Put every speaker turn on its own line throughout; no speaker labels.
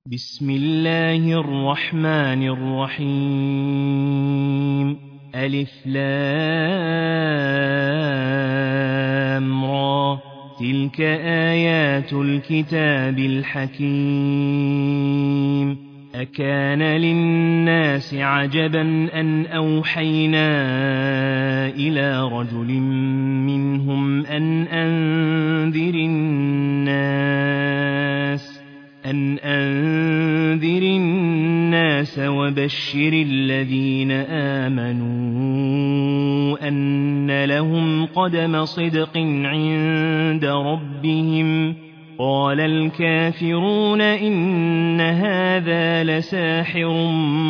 بسم الله الرحمن الرحيم ألف لام را تلك آيات الكتاب الحكيم أكان للناس عجبا أن أوحينا إلى رجل منهم أن أنذر الناس وبشر الذين آمنوا أن لهم قدم صدق عند ربهم قال الكافرون إن هذا لساحر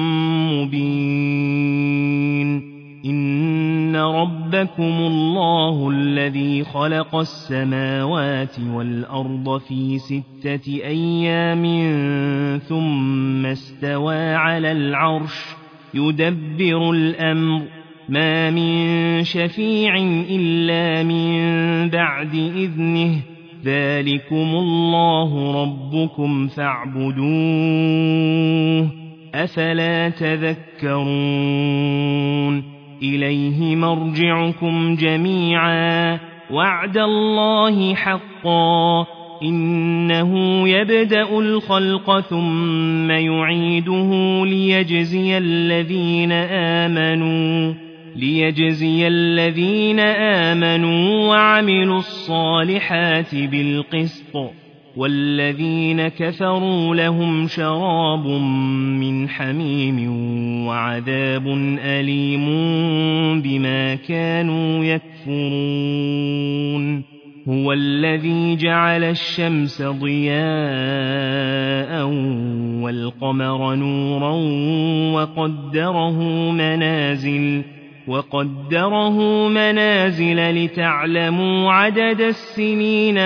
مبين إن ربكم الله الذي خلق السماوات والأرض في 6 أيام ثم استوى على العرش يدبر الأمر ما من شفيع إلا من بعد إذنه ذلكم الله ربكم فاعبدوه أفلا تذكرون إليه مرجعكم جميعا وعد الله حقا إنه يبدأ الخلق ثم يعيده ليجزي الذين آمنوا وعملوا الصالحات بالقسط والذين كفروا لهم شراب من حميم وعذاب أليم بما كانوا يكفرون هو الذي جعل الشمس ضياء والقمر نورا وقدره منازل لتعلموا عدد السنين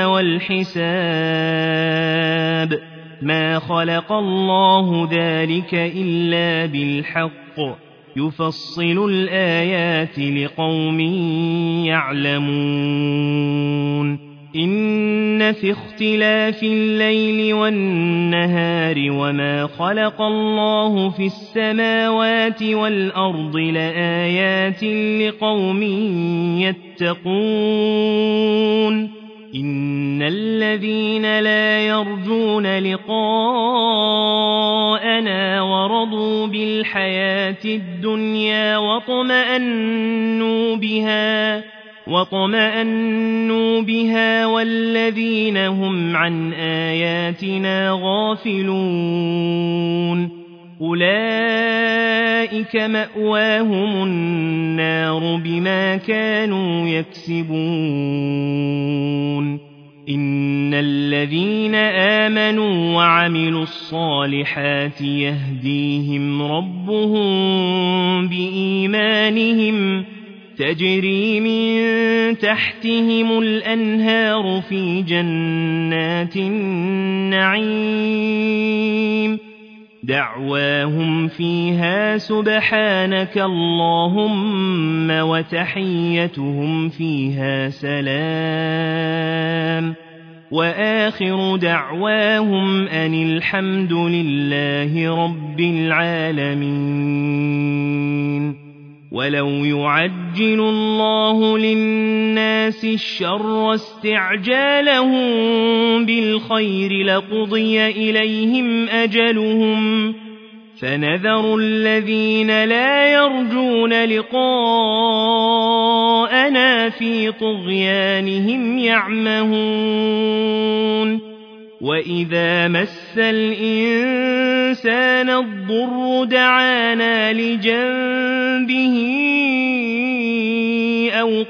والحساب ما خلق الله ذلك إلا بالحق يفصل الآيات لقوم يعلمون إن في اختلاف الليل والنهار وما خلق الله في السماوات والأرض لآيات لقوم يتقون إن الذين لا يرجون لقاءنا ورضوا بالحياة الدنيا واطمأنوا بها والذين هم عن آياتنا غافلون أولئك مأواهم النار بما كانوا يكسبون إن الذين آمنوا وعملوا الصالحات يهديهم ربهم بإيمانهم تجري من تحتهم الأنهار في جنات النعيم دعواهم فيها سبحانك اللهم وتحيتهم فيها سلام وآخر دعواهم أن الحمد لله رب العالمين ولو يعجل الله للناس الشر استعجالهم بالخير لقضي إليهم أجلهم فنذر الذين لا يرجون لقاءنا في طغيانهم يعمهون وإذا مس الإنسان الضر دعانا لجنبه أو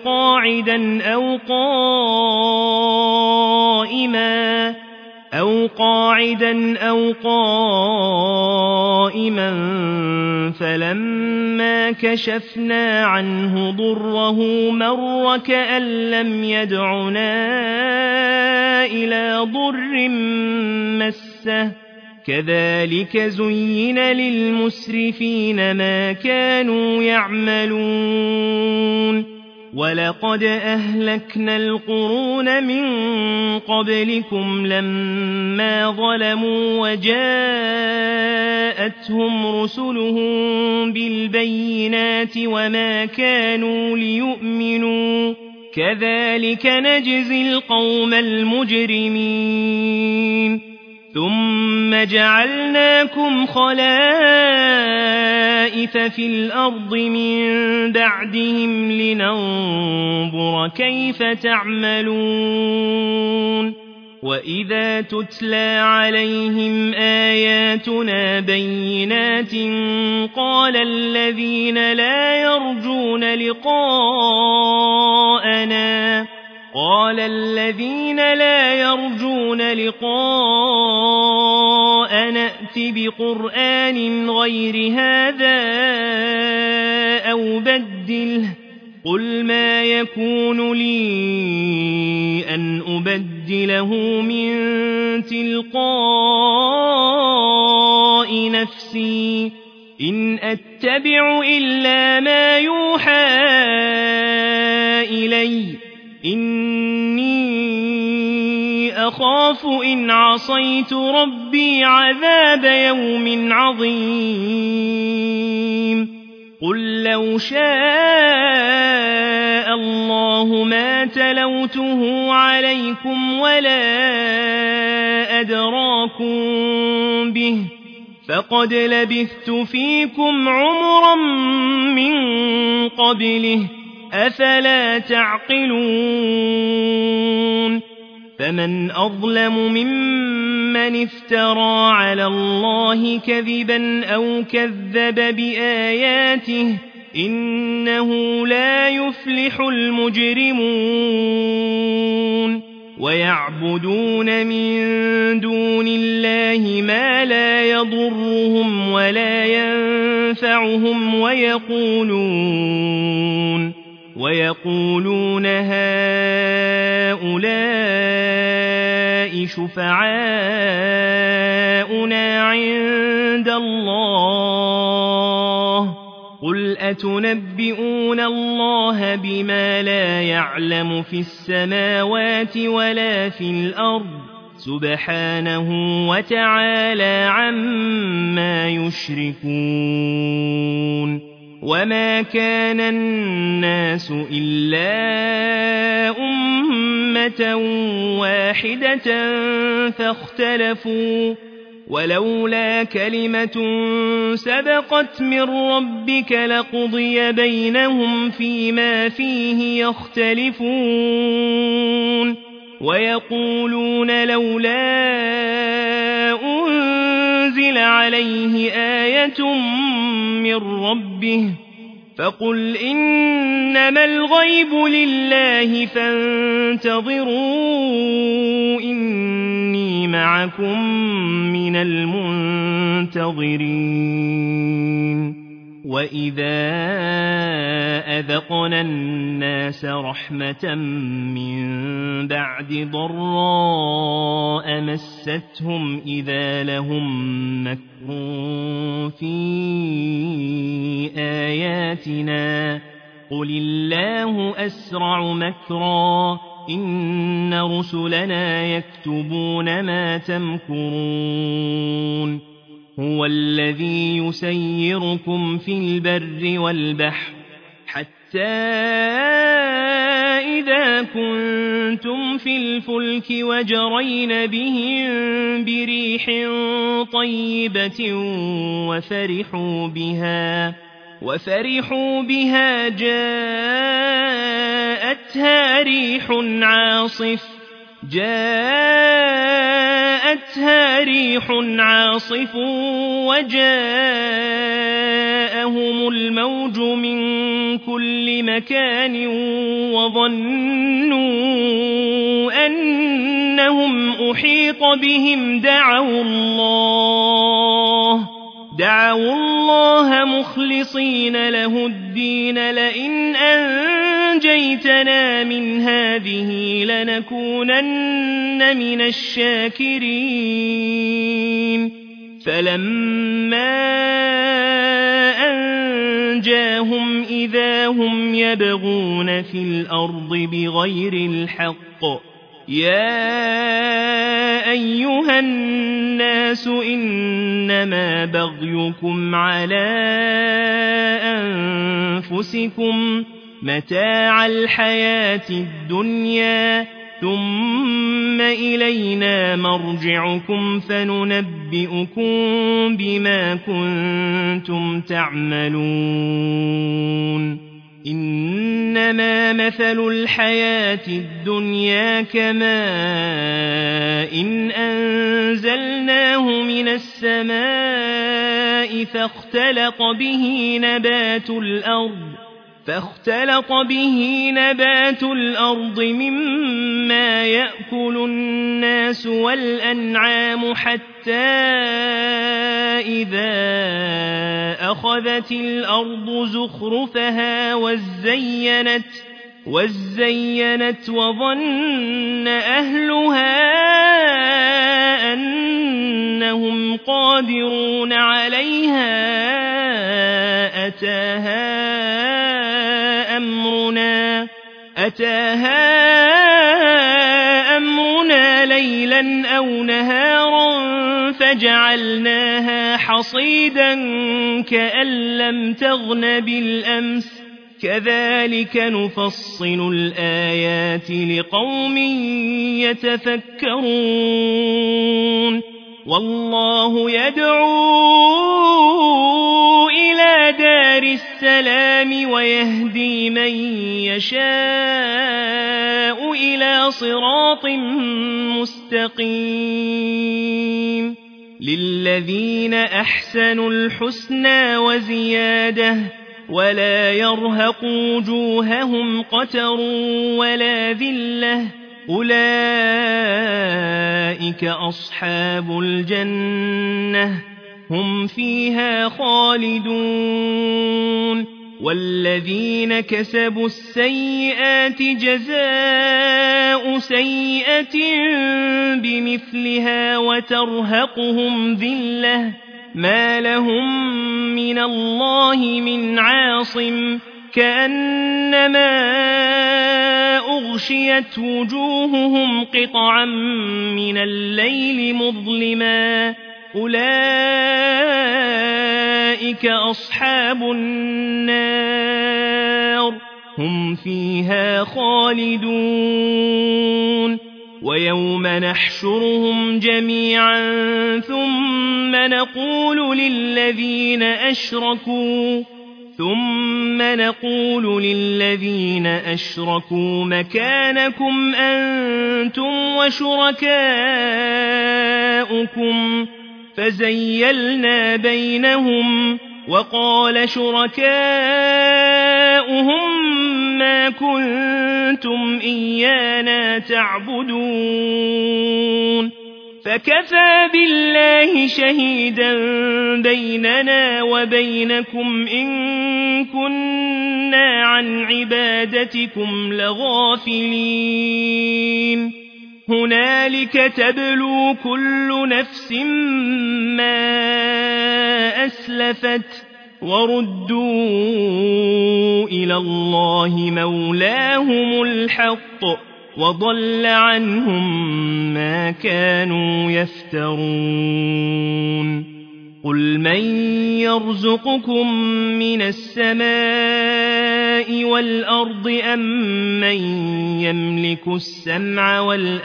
قاعدا أو قائما فلما كشفنا عنه ضره مر كأن لم يدعنا إلى ضر مسه كذلك زين للمسرفين ما كانوا يعملون ولقد أهلكنا القرون من قبلكم لما ظلموا وجاءوا جاءتهم رسلهم بالبينات وما كانوا ليؤمنوا كذلك نجزي القوم المجرمين ثم جعلناكم خلائف في الأرض من بعدهم لننظر كيف تعملون وإذا تتلى عليهم آياتنا بينات قال الذين لا يرجون لقاءنا ائت بقرآن غير هذا أو بدله قل ما يكون لي أن أبدله من تلقاء نفسي إن أتبع إلا ما يوحى إلي إني أخاف إن عصيت ربي عذاب يوم عظيم قل لو شاء الله ما تلوته عليكم ولا أدراكم به فقد لبثت فيكم عمرا من قبله أفلا تعقلون فمن أظلم ممن افترى على الله كذبا أو كذب بآياته إنه لا يفلح المجرمون ويعبدون من دون الله ما لا يضرهم ولا ينفعهم ويقولون هؤلاء شفعاؤنا عند الله قل أتنبئون الله بما لا يعلم في السماوات ولا في الأرض سبحانه وتعالى عما يشركون وما كان الناس إلا أمة واحدة فاختلفوا ولولا كلمة سبقت من ربك لقضي بينهم فيما فيه يختلفون ويقولون لولا أنزل عليه آية من ربه فقل إنما الغيب لله فانتظروا إني معكم من المنتظرين وإذا أذقنا الناس رحمة من بعد ضراء مستهم إذا لهم مكر في آياتنا قل الله أسرع مكرا إن رسلنا يكتبون ما تمكرون هو الذي يسيركم في البر والبحر حتى إذا كنتم في الفلك وجرين بهم بريح طيبة وفرحوا بها جاءتها ريح عاصف وجاءهم الموج من كل مكان وظنوا أنهم أحيط بهم دعوا الله مخلصين له الدين لئن أنجيتنا من هذه لنكونن من الشاكرين فلما أنجاهم إذا هم يبغون في الأرض بغير الحق يا أيها الناس الناس إنما بغيكم على أنفسكم متاع الحياة الدنيا ثم إلينا مرجعكم فننبئكم بما كنتم تعملون إنما مثل الحياة الدنيا كماء إن أنزلناه من السماء فاختلط به نبات الأرض مما يأكل الناس والأنعام حتى إذا أخذت الأرض زخرفها وزينت وظن أهلها أنهم قادرون عليها أتاها أمرنا ليلا أو نهارا فجعلناها حصيدا كأن لم تغن بالأمس كذلك نفصل الآيات لقوم يتفكرون والله يدعو إلى دار السلام ويهدي من يشاء إلى صراط مستقيم للذين أحسنوا الحسنى وزيادة ولا يرهق وجوههم قتر ولا ذلة أولئك أصحاب الجنة هم فيها خالدون والذين كسبوا السيئات جزاء سيئة بمثلها وترهقهم ذلة ما لهم من الله من عاصم كأنما أغشيت وجوههم قطعا من الليل مظلما أولئك أصحاب النار هم فيها خالدون ويوم نحشرهم جميعا ثم نقول للذين أشركوا مكانكم أنتم وشركاؤكم فزيلنا بينهم وقال شركاؤهم ما كنتم إيانا تعبدون فكفى بالله شهيدا بيننا وبينكم إن كنا عن عبادتكم لغافلين هنالك تبلو كل نفس ما أسلفت وردوا إلى الله مولاهم الحق وضل عنهم ما كانوا يفترون قل من يرزقكم من السماء والأرض أم من يملك السمع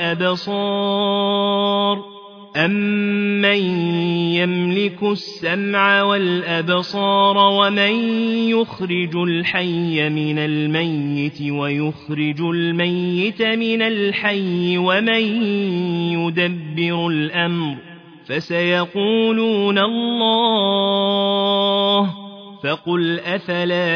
والأبصار ومن يخرج الحي من الميت ويخرج الميت من الحي ومن يدبر الأمر فسيقولون الله فقل أفلا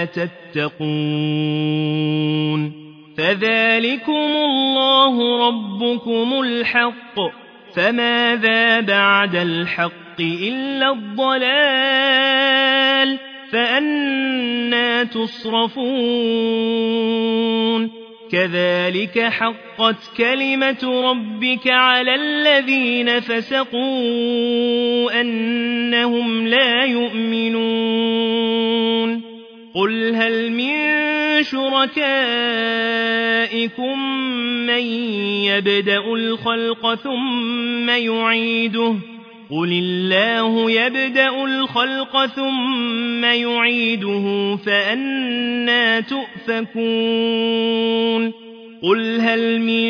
تتقون فذلكم الله ربكم الحق فماذا بعد الحق إلا الضلال فأنى تصرفون كذلك حقت كلمة ربك على الذين فسقوا أنهم لا يؤمنون قل هل من شركائكم من يبدأ الخلق ثم يعيده قل الله يبدأ الخلق ثم يعيده فأنى تؤفكون قل هل من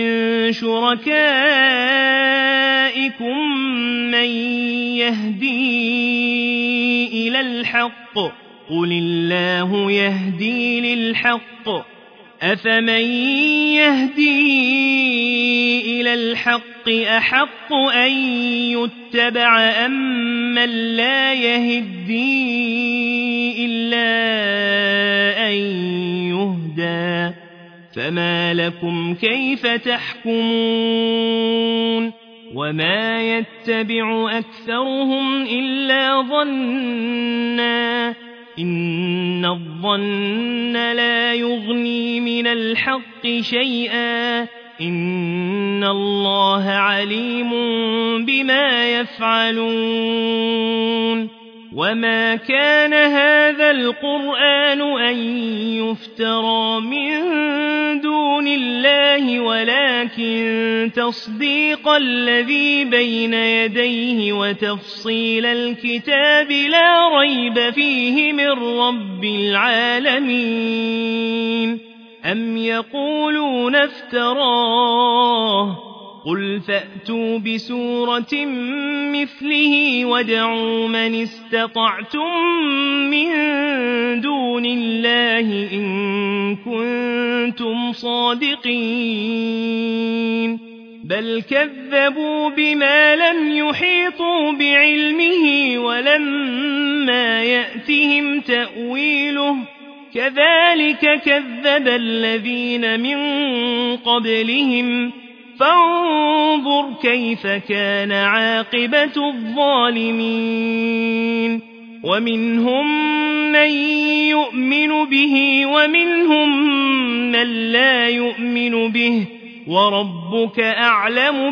شركائكم من يهدي إلى الحق قل الله يهدي للحق أفمن يهدي إلى الحق أحق أن يتبع أمن لا يهدي إلا أن يهدى فما لكم كيف تحكمون وما يتبع أكثرهم إلا ظنا إن الظن لا يغني من الحق شيئا إن الله عليم بما يفعلون وما كان هذا القرآن أن يفترى من دون الله ولكن تصديق الذي بين يديه وتفصيل الكتاب لا ريب فيه من رب العالمين أم يقولون افتراه قل فأتوا بسورة مثله وادعوا من استطعتم من دون الله إن كنتم صادقين بل كذبوا بما لم يحيطوا بعلمه ولما يأتهم تأويله كذلك كذب الذين من قبلهم فانظر كيف كان عاقبة الظالمين ومنهم من يؤمن به ومنهم من لا يؤمن به وربك أعلم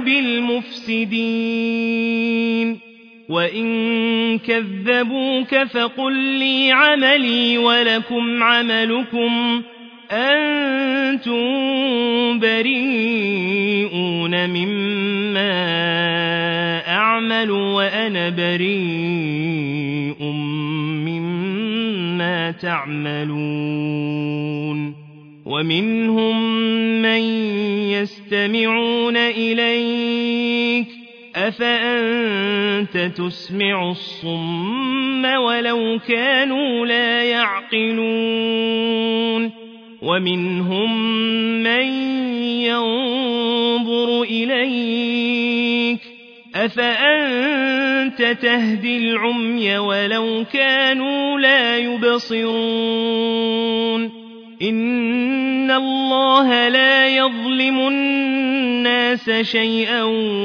بالمفسدين وإن كذبوك فقل لي عملي ولكم عملكم أنتم بريئون مما أعمل وأنا بريء مما تعملون ومنهم من يستمعون إليك أفأنت تسمع الصم ولو كانوا لا يعقلون ومنهم من ينظر إليك أفأنت تهدي العمي ولو كانوا لا يبصرون إن الله لا يظلم الناس شيئا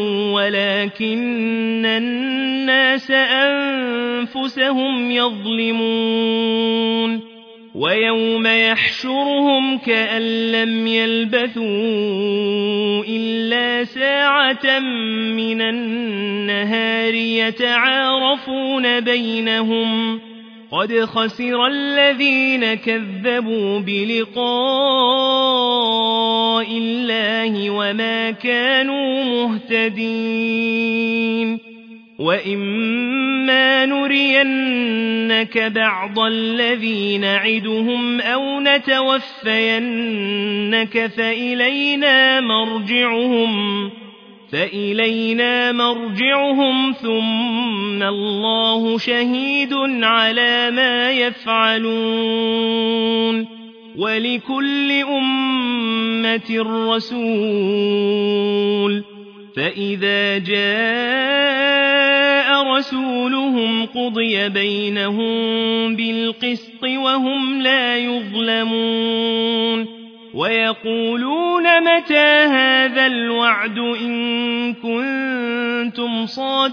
ولكن الناس أنفسهم يظلمون ويوم يحشرهم كأن لم يلبثوا إلا ساعة من النهار يتعارفون بينهم قد خسر الذين كذبوا بلقاء الله وما كانوا مهتدين وإما نرينك بعض الذي نعدهم أو نتوفينك فإلينا مرجعهم ثم الله شهيد على ما يفعلون ولكل أمة رسول فإذا جاء رسولهم قضي بينهم بالقسط وهم لا يظلمون ويقولون متى هذا الوعد إن كنتم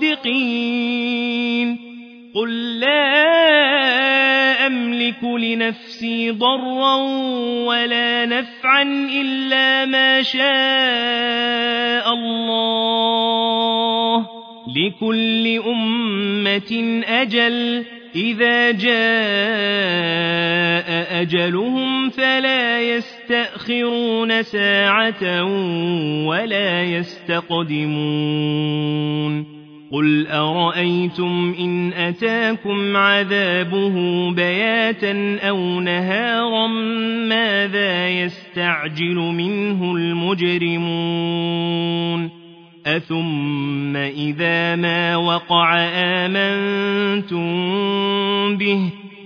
صادقين قل لا أملك لنفسي ضرا ولا نفعا إلا ما شاء الله لكل أمة أجل إذا جاء أجلهم فلا يستأخرون ساعة ولا يستقدمون قل أرأيتم إن أتاكم عذابه بياتا أو نهارا ماذا يستعجل منه المجرمون أثم إذا ما وقع آمنتم به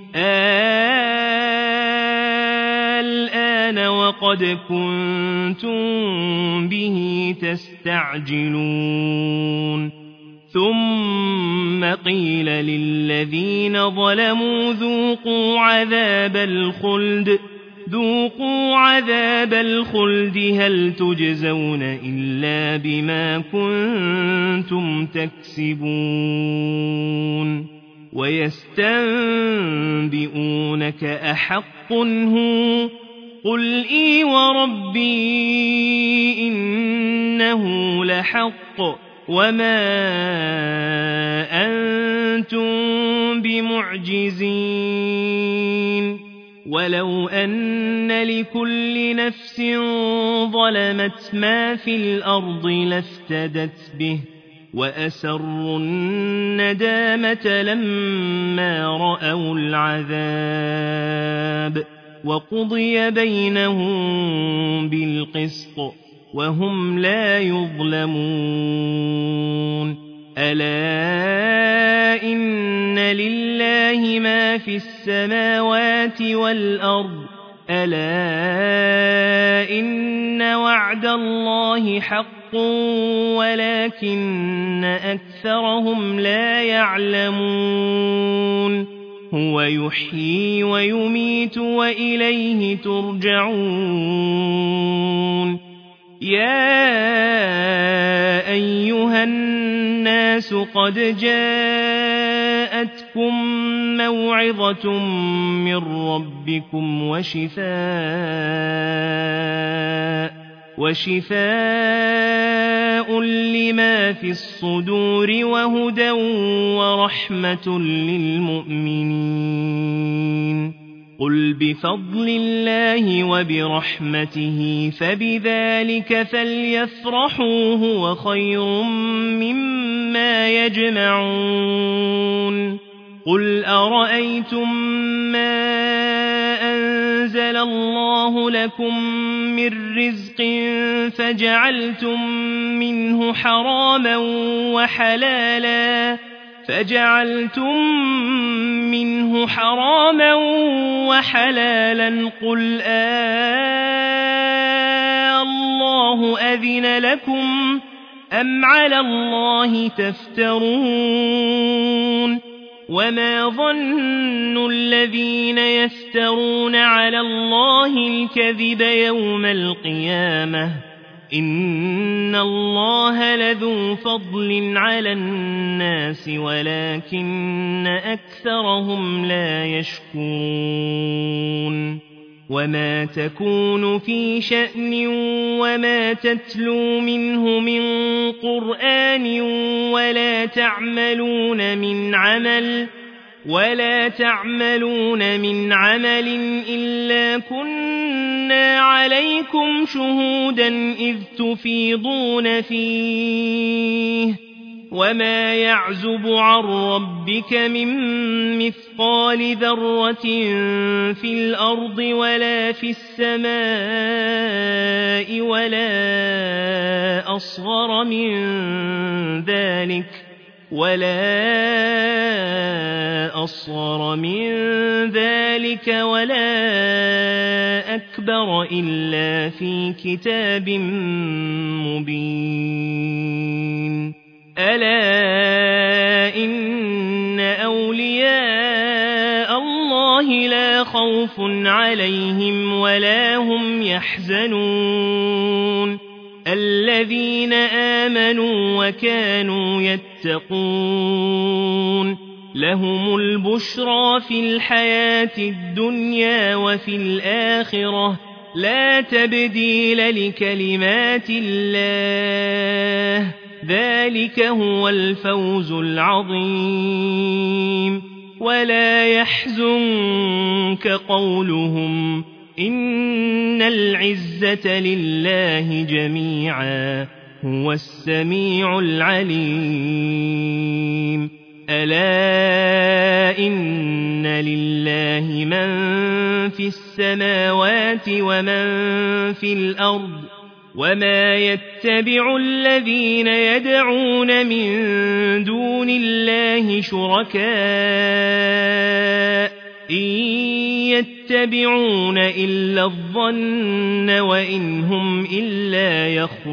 الآن وقد كنتم به تستعجلون ثم قيل للذين ظلموا ذوقوا عذاب الخلد هل تجزون إلا بما كنتم تكسبون ويستنبئونك أحق هو قل إي وربي إنه لحق وما أنتم بمعجزين ولو أن لكل نفس ظلمت ما في الأرض لافتدت به وأسروا الندامة لما رأوا العذاب وقضي بينهم بالقسط وهم لا يظلمون ألا إن لله ما في السماوات والأرض ألا إن وعد الله حق ولكن أكثرهم لا يعلمون هو يحيي ويميت وإليه ترجعون يا أيها الناس قد جاءتكم موعظة من ربكم وشفاء لما في الصدور وهدى ورحمة للمؤمنين قل بفضل الله وبرحمته فبذلك فليفرحوا هو خير مما يجمعون قل أرأيتم ما أنزل الله لكم من رزق فجعلتم منه حراما وحلالا قل الله أذن لكم أم على الله تفترون وما ظن الذين يفترون على الله الكذب يوم القيامة إن الله لذو فضل على الناس ولكن أكثرهم لا يشكرون وما تكون في شأن وما تتلو منه من قرآن ولا تعملون من عمل إلا كنا عليكم شهودا إذ تفيضون فيه وما يعزب عن ربك من مثقال ذرة في الأرض ولا في السماء ولا أصغر من ذلك ولا أكبر إلا في كتاب مبين ألا إن أولياء الله لا خوف عليهم ولا هم يحزنون الذين آمنوا وكانوا يتقون لهم البشرى في الحياة الدنيا وفي الآخرة لا تبديل لكلمات الله ذلك هو الفوز العظيم ولا يحزنك قولهم إن العزة لله جميعا هو السميع العليم ألا إن لله من في السماوات ومن في الأرض وما يتبع الذين يدعون من دون الله شركاء إن يتبعون إلا الظن وإن هم إلا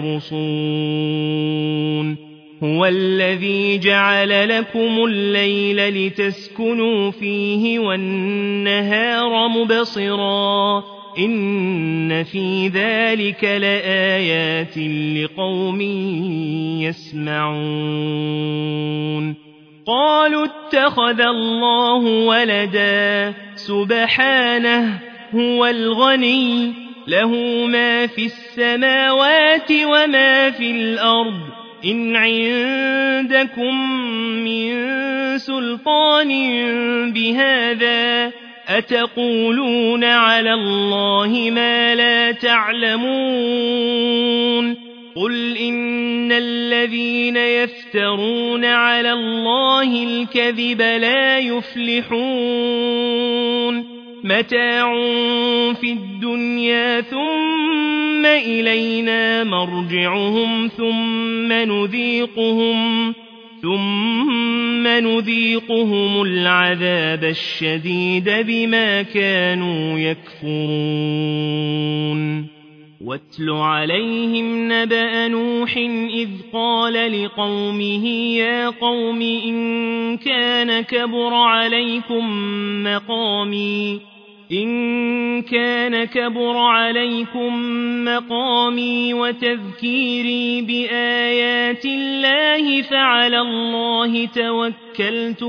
يخرصون هو الذي جعل لكم الليل لتسكنوا فيه والنهار مبصرا إن في ذلك لآيات لقوم يسمعون قالوا اتخذ الله ولدا سبحانه هو الغني له ما في السماوات وما في الأرض إن عندكم من سلطان بهذا أتقولون على الله ما لا تعلمون قل إن الذين يفترون على الله الكذب لا يفلحون متاع في الدنيا ثم إلينا مرجعهم ثم نذيقهم العذاب الشديد بما كانوا يكفرون واتل عليهم نبأ نوح إذ قال لقومه يا قوم إن كان كبر عليكم مقامي وتذكيري بآيات الله فعلى الله توكلت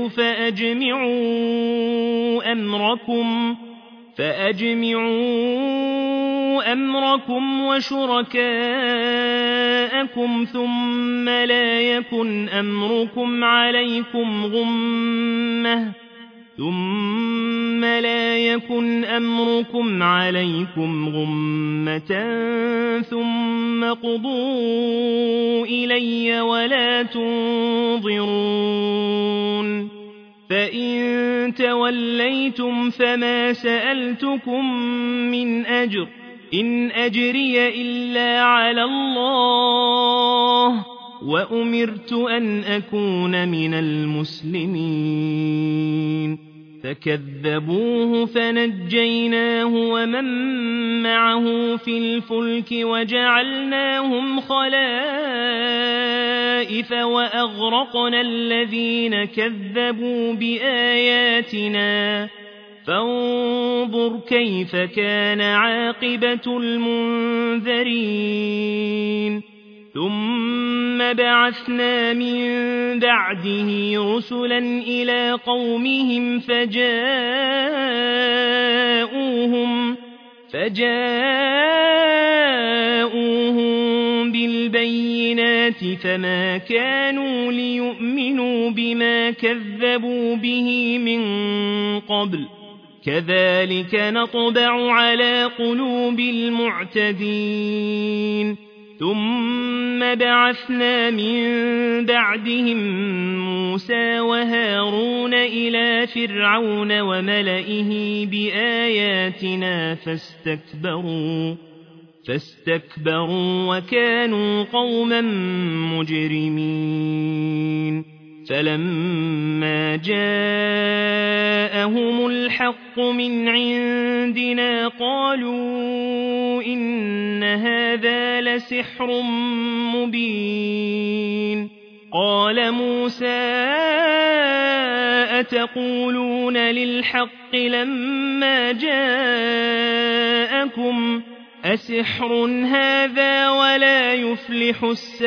فأجمعوا أمركم وشركاءكم ثم لا يكن أمركم عليكم غمة ثم قضوا إلي ولا تنظرون فإن توليتم فما سألتكم من أجر إن أجري إلا على الله وأمرت أن أكون من المسلمين فكذبوه فنجيناه ومن معه في الفلك وجعلناهم خلائف وأغرقنا الذين كذبوا بآياتنا فانظر كيف كان عاقبة المنذرين ثم بعثنا من بعده رسلا إلى قومهم فجاءوهم بالبينات فما كانوا ليؤمنوا بما كذبوا به من قبل كذلك نطبع على قلوب المعتدين ثم بعثنا من بعدهم موسى وهارون إلى فرعون وملئه بآياتنا فاستكبروا وكانوا قوما مجرمين فلما جاءهم الحق من عندنا قالوا إن هذا لسحر مبين قال موسى أتقولون للحق لما جاءكم أسحر هذا ولا يفلح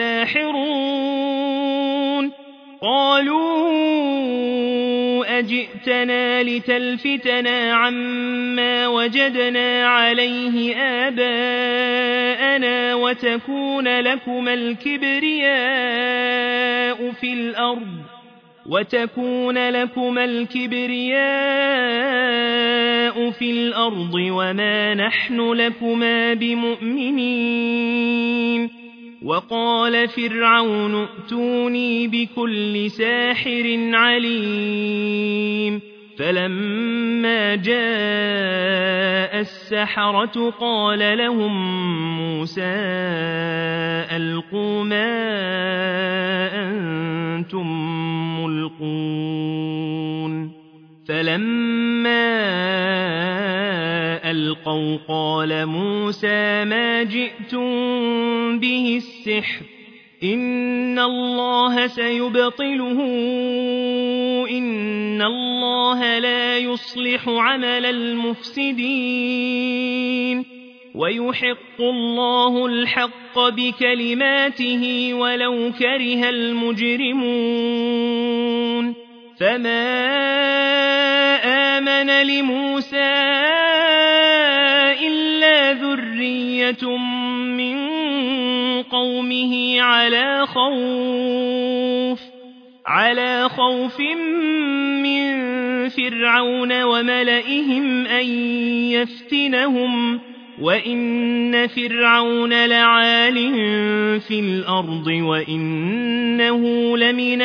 الساحرون قالوا أجئتنا لتلفتنا عما وجدنا عليه آباءنا وتكون لكما الكبرياء في الأرض وما نحن لكما بمؤمنين وقال فرعون ائتوني بكل ساحر عليم فلما جاء السحرة قال لهم موسى ألقوا ما أنتم ملقون فلما ألقوا قال موسى ما جئتم به السحر إن الله سيبطله إن الله لا يصلح عمل المفسدين ويحق الله الحق بكلماته ولو كره المجرمون فما آمن لموسى إلا ذرية من قومه على خوف من فرعون وملئهم أن يفتنهم وإن فرعون لعال في الأرض وإنه لمن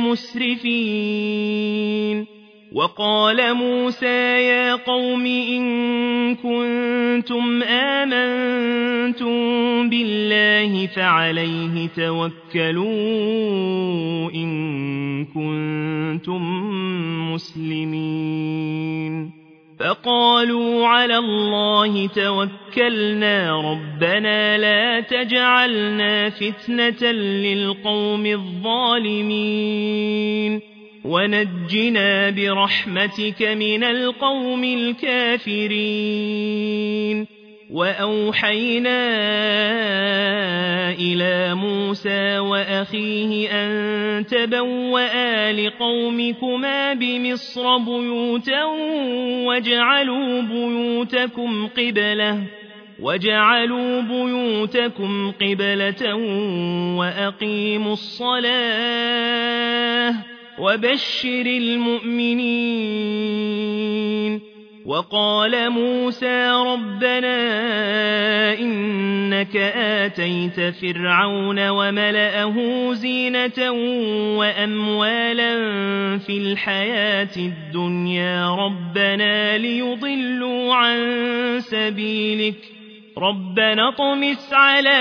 المسرفين وقال موسى يا قوم إن كنتم آمنتم بالله فعليه توكلوا إن كنتم مسلمين فقالوا على الله توكلنا ربنا لا تجعلنا فتنة للقوم الظالمين ونجنا برحمتك من القوم الكافرين وأوحينا إلى موسى وأخيه أن تبوأ لقومكما بمصر بيوتا وجعلوا بيوتكم قبلة وأقيموا الصلاة وبشر المؤمنين وقال موسى ربنا إنك آتيت فرعون وملأه زينة وأموالا في الحياة الدنيا ربنا ليضلوا عن سبيلك ربنا اطمس على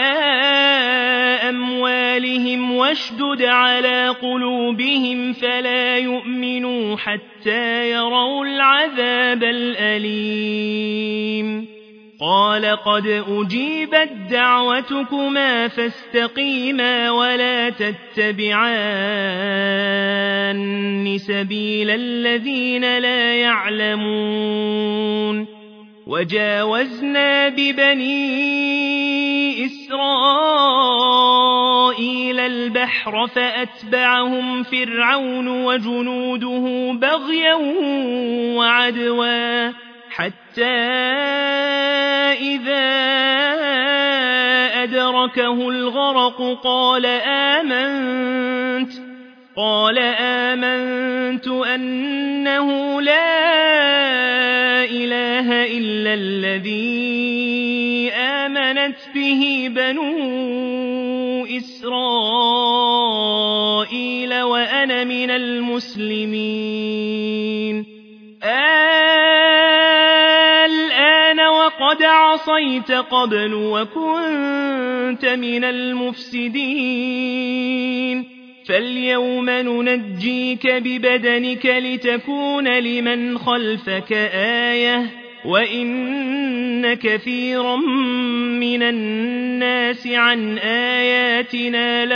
أموالهم واشدد على قلوبهم فلا يؤمنوا حتى يروا العذاب الأليم قال قد أجيبت دعوتكما فاستقيما ولا تتبعان سبيل الذين لا يعلمون وجاوزنا ببني إسرائيل البحر فأتبعهم فرعون وجنوده بغيا وعدوا حتى إذا أدركه الغرق قال آمنت أنه لا إله إلا الذي آمنت به بنو إسرائيل وأنا من المسلمين الآن وقد عصيت قبل وكنت من المفسدين فاليوم ننجيك ببدنك لتكون لمن خلفك آية وإن كثيرا من الناس عن آياتنا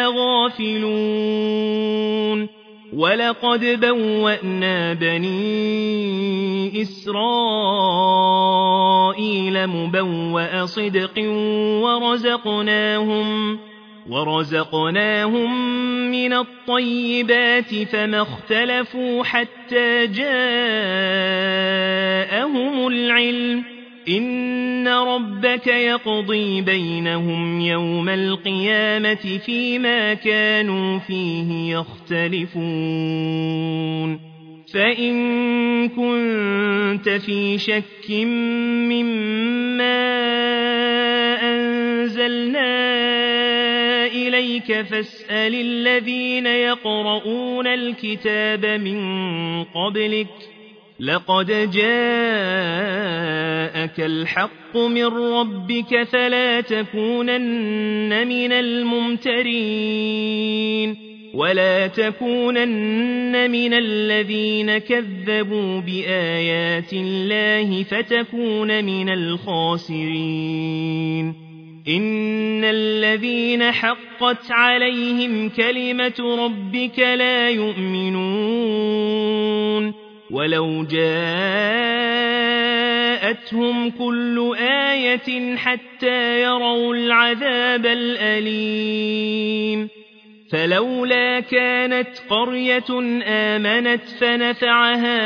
لغافلون ولقد بوأنا بني إسرائيل مبوأ صدق ورزقناهم من الطيبات فما اختلفوا حتى جاءهم العلم إن ربك يقضي بينهم يوم القيامة فيما كانوا فيه يختلفون فإن كنت في شك مما أنزلنا جاهلك فاسأل الذين يقرؤون الكتاب من قبلك لقد جاءك الحق من ربك فلا تكونن من الممترين ولا تكونن من الذين كذبوا بآيات الله فتكون من الخاسرين إن الذين حقت عليهم كلمة ربك لا يؤمنون ولو جاءتهم كل آية حتى يروا العذاب الأليم فلولا كانت قرية آمنت فنفعها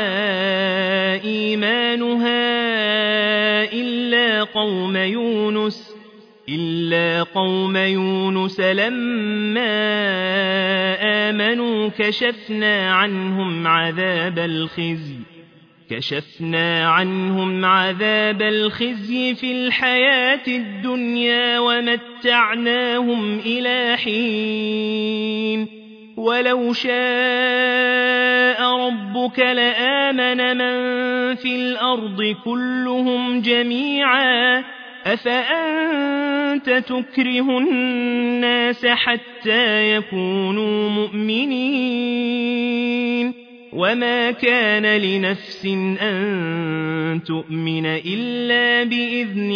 إيمانها إلا قوم يونس لما آمنوا كشفنا عنهم عذاب الخزي في الحياة الدنيا ومتعناهم إلى حين ولو شاء ربك لآمن من في الأرض كلهم جميعا أفأنت تكره الناس حتى يكونوا مؤمنين وما كان لنفس أن تؤمن إلا بإذن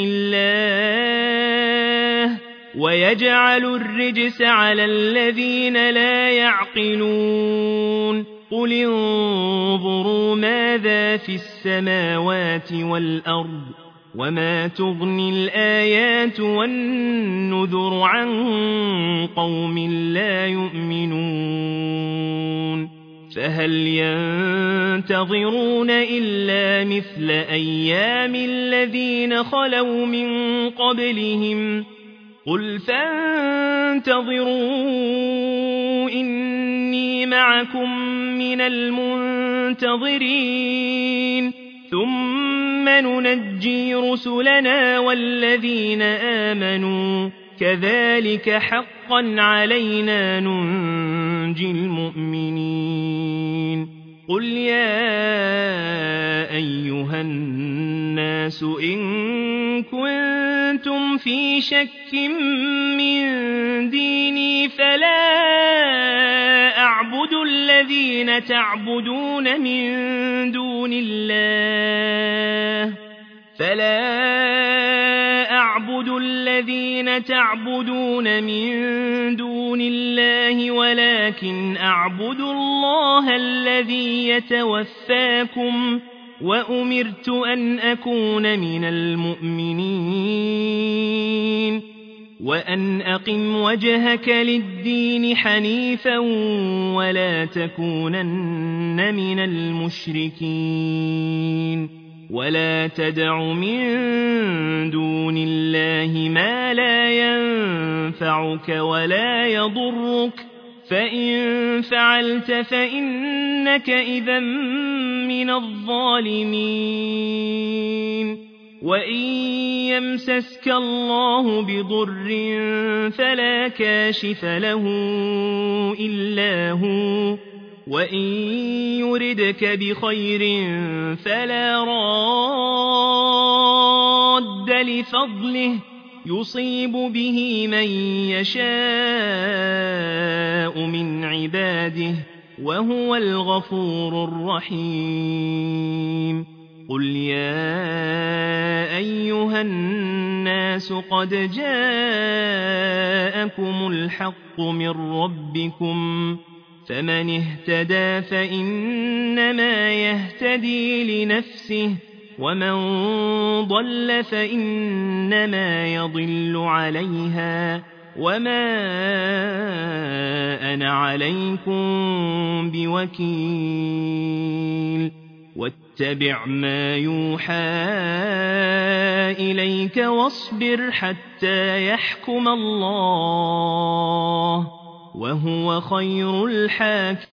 الله ويجعل الرجس على الذين لا يعقلون قل انظروا ماذا في السماوات والأرض وما تغني الآيات والنذر عن قوم لا يؤمنون فهل ينتظرون إلا مثل أيام الذين خلوا من قبلهم قل فانتظروا إني معكم من المنتظرين ثم ننجي رسلنا والذين آمنوا كذلك حقا علينا ننجي المؤمنين قل يا أيها الناس إن كنتم في شك من ديني فلا أعبد الذين تعبدون من دون الله ولكن أعبد الله الذي يتوفاكم وأمرت أن أكون من المؤمنين وأن أقم وجهك للدين حنيفا ولا تكونن من المشركين ولا تدع من دون الله ما لا ينفعك ولا يضرك فإن فعلت فإنك إذا من الظالمين وإن يمسسك الله بضر فلا كاشف له إلا هو وإن يردك بخير فلا راد لفضله يصيب به من يشاء من عباده وهو الغفور الرحيم قل يا أيها الناس قد جاءكم الحق من ربكم فمن اهتدى فإنما يهتدي لنفسه ومن ضل فإنما يضل عليها وما أنا عليكم بوكيل واتبع ما يوحى إليك واصبر حتى يحكم الله وهو خير الحاكمين